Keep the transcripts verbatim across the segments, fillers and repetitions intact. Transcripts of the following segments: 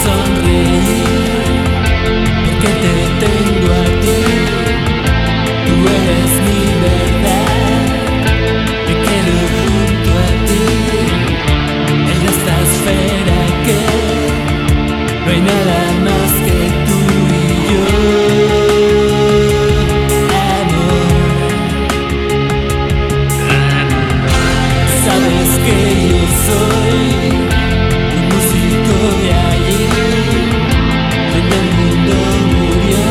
sonreír, porque te tengo a ti. Tú eres mi verdad, me quedo junto a ti, en esta esfera que no hay nada más que tú y yo. Sabes que yo soy un músico de allí, donde el mundo murió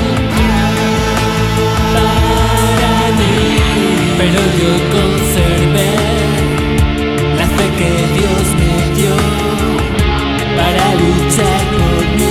para mí, pero yo conservé la fe que Dios me dio para luchar por mí.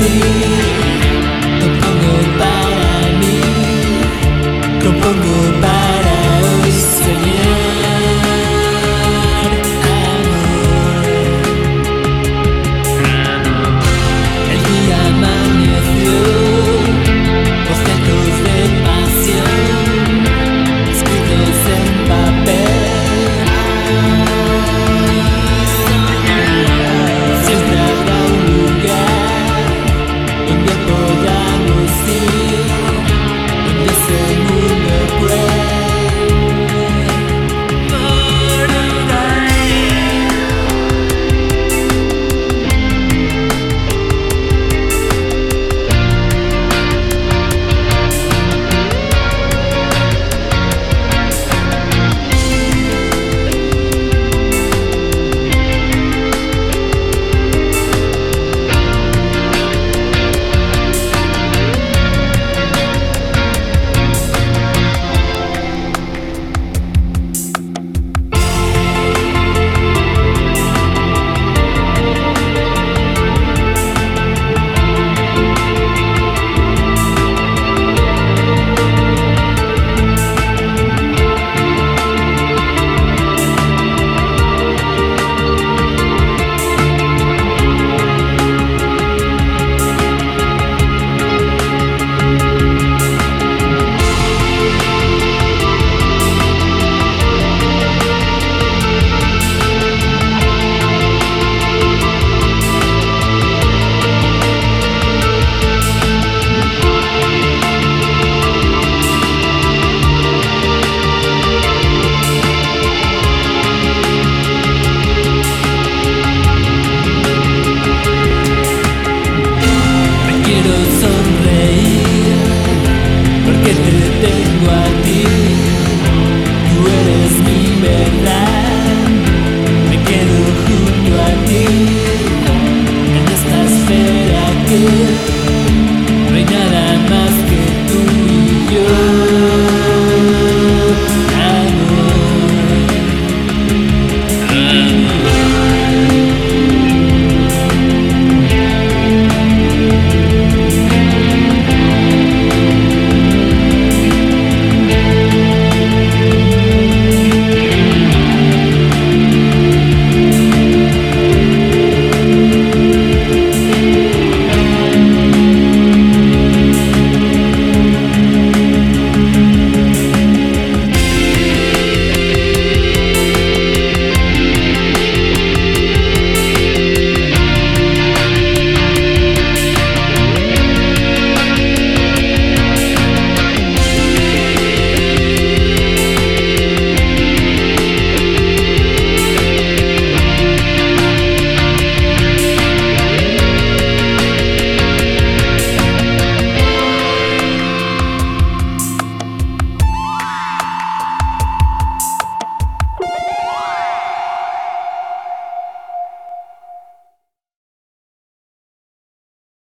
Compongo para